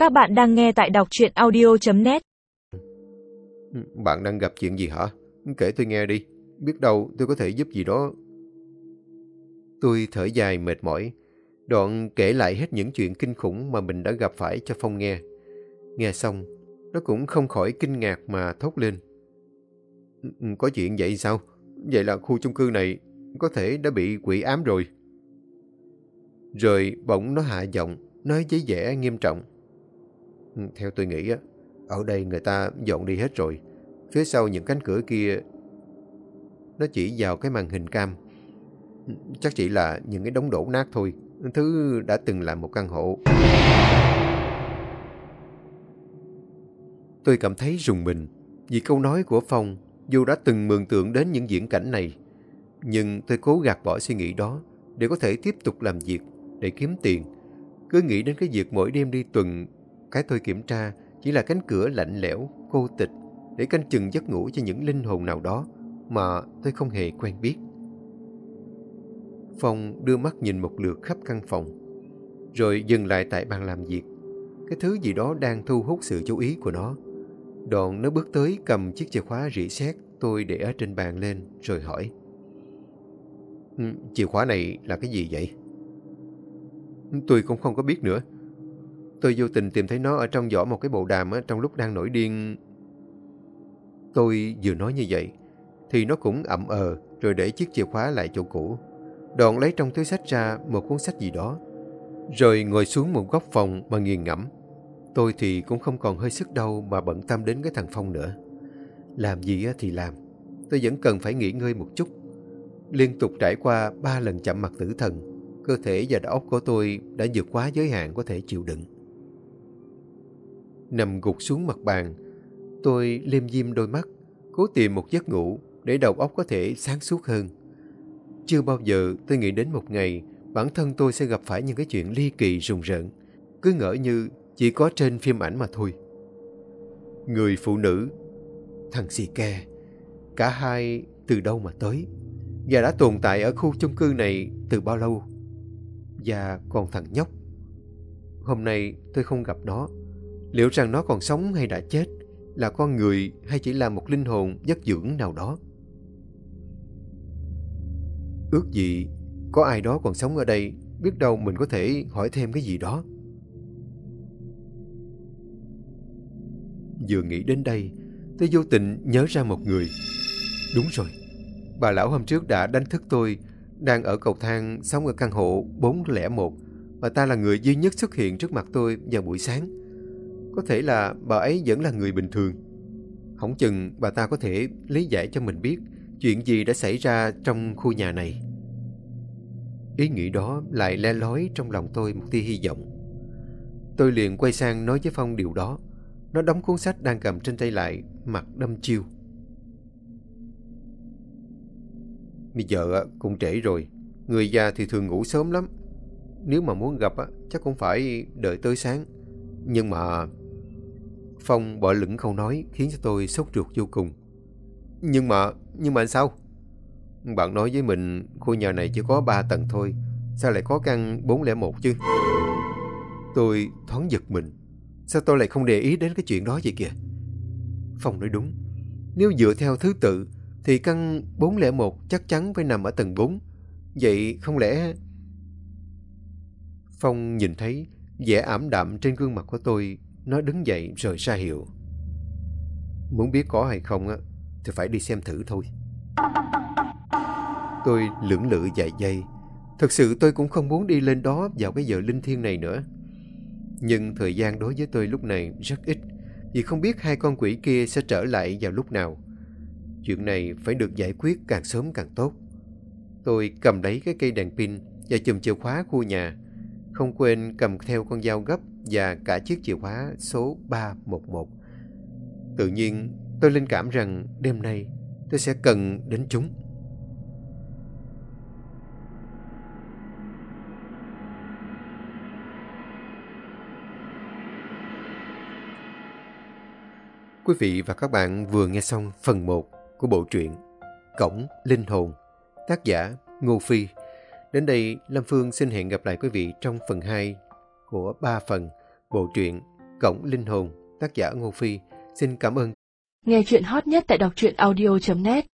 Các bạn đang nghe tại đọc truyện audio.net. Bạn đang gặp chuyện gì hả? Kể tôi nghe đi. Biết đâu tôi có thể giúp gì đó. Tôi thở dài mệt mỏi. Đoạn kể lại hết những chuyện kinh khủng mà mình đã gặp phải cho Phong nghe. Nghe xong, nó cũng không khỏi kinh ngạc mà thốt lên. Có chuyện vậy sao? Vậy là khu chung cư này có thể đã bị quỷ ám rồi. Rồi bỗng nó hạ giọng, nói với vẻ nghiêm trọng. Theo tôi nghĩ, ở đây người ta dọn đi hết rồi. Phía sau những cánh cửa kia, nó chỉ vào cái màn hình cam. Chắc chỉ là những cái đống đổ nát thôi. Thứ đã từng là một căn hộ. Tôi cảm thấy rùng mình vì câu nói của Phong, dù đã từng mường tượng đến những viễn cảnh này. Nhưng tôi cố gạt bỏ suy nghĩ đó để có thể tiếp tục làm việc, để kiếm tiền. Cứ nghĩ đến cái việc mỗi đêm đi tuần, cái tôi kiểm tra chỉ là cánh cửa lạnh lẽo, cô tịch để canh chừng giấc ngủ cho những linh hồn nào đó mà tôi không hề quen biết. Phong đưa mắt nhìn một lượt khắp căn phòng, rồi dừng lại tại bàn làm việc. Cái thứ gì đó đang thu hút sự chú ý của nó. Đoạn nó bước tới cầm chiếc chìa khóa rỉ sét tôi để ở trên bàn lên, rồi hỏi. Chìa khóa này là cái gì vậy? Tôi cũng không có biết nữa. Tôi vô tình tìm thấy nó ở trong giỏ một cái bộ đàm trong lúc đang nổi điên. Tôi vừa nói như vậy, thì nó cũng ậm rồi để chiếc chìa khóa lại chỗ cũ. Đoạn lấy trong túi xách ra một cuốn sách gì đó, rồi ngồi xuống một góc phòng mà nghiền ngẫm. Tôi thì cũng không còn hơi sức đâu mà bận tâm đến cái thằng Phong nữa. Làm gì thì làm, tôi vẫn cần phải nghỉ ngơi một chút. Liên tục trải qua 3 lần chạm mặt tử thần, cơ thể và đầu óc của tôi đã vượt quá giới hạn có thể chịu đựng. Nằm gục xuống mặt bàn, tôi liêm diêm đôi mắt, cố tìm một giấc ngủ để đầu óc có thể sáng suốt hơn. Chưa bao giờ tôi nghĩ đến một ngày bản thân tôi sẽ gặp phải những cái chuyện ly kỳ rùng rợn, cứ ngỡ như chỉ có trên phim ảnh mà thôi. Người phụ nữ, thằng xì ke, cả hai từ đâu mà tới, và đã tồn tại ở khu chung cư này từ bao lâu. Và còn thằng nhóc, hôm nay tôi không gặp nó. Liệu rằng nó còn sống hay đã chết, là con người hay chỉ là một linh hồn vất dưỡng nào đó? Ước gì có ai đó còn sống ở đây, biết đâu mình có thể hỏi thêm cái gì đó. Vừa nghĩ đến đây, tôi vô tình nhớ ra một người. Đúng rồi, bà lão hôm trước đã đánh thức tôi, đang ở cầu thang sống ở căn hộ 401. Bà ta là người duy nhất xuất hiện trước mặt tôi vào buổi sáng. Có thể là bà ấy vẫn là người bình thường. Hổng chừng bà ta có thể lý giải cho mình biết chuyện gì đã xảy ra trong khu nhà này. Ý nghĩ đó lại le lói trong lòng tôi một tia hy vọng. Tôi liền quay sang nói với Phong điều đó. Nó đóng cuốn sách đang cầm trên tay lại, mặt đăm chiêu. Bây giờ cũng trễ rồi, người già thì thường ngủ sớm lắm. Nếu mà muốn gặp chắc cũng phải đợi tới sáng. Nhưng mà... Phong bỏ lửng câu nói khiến cho tôi sốt ruột vô cùng. Nhưng mà sao? Bạn nói với mình khu nhà này chỉ có 3 tầng thôi, sao lại có căn 401 chứ? Tôi thoáng giật mình. Sao tôi lại không để ý đến cái chuyện đó vậy kìa? Phong nói đúng. Nếu dựa theo thứ tự thì căn 401 chắc chắn phải nằm ở tầng 4. Vậy không lẽ... Phong nhìn thấy vẻ ảm đạm trên gương mặt của tôi. Nó đứng dậy rồi ra hiệu. Muốn biết có hay không thì phải đi xem thử thôi. Tôi lưỡng lự vài giây. Thật sự tôi cũng không muốn đi lên đó vào cái giờ linh thiêng này nữa. Nhưng thời gian đối với tôi lúc này rất ít, vì không biết hai con quỷ kia sẽ trở lại vào lúc nào. Chuyện này phải được giải quyết càng sớm càng tốt. Tôi cầm lấy cái cây đèn pin và chùm chìa khóa khu nhà, không quên cầm theo con dao gấp và cả chiếc chìa khóa số 311. Tự nhiên tôi linh cảm rằng đêm nay tôi sẽ cần đến chúng. Quý vị và các bạn vừa nghe xong phần 1 của bộ truyện Cổng Linh Hồn, tác giả Ngô Phi. Đến đây, Lâm Phương xin hẹn gặp lại quý vị trong phần 2 của 3 phần bộ truyện Cổng linh hồn, tác giả Ngô Phi. Xin cảm ơn. Nghe chuyện hot nhất tại đọc truyện audio.net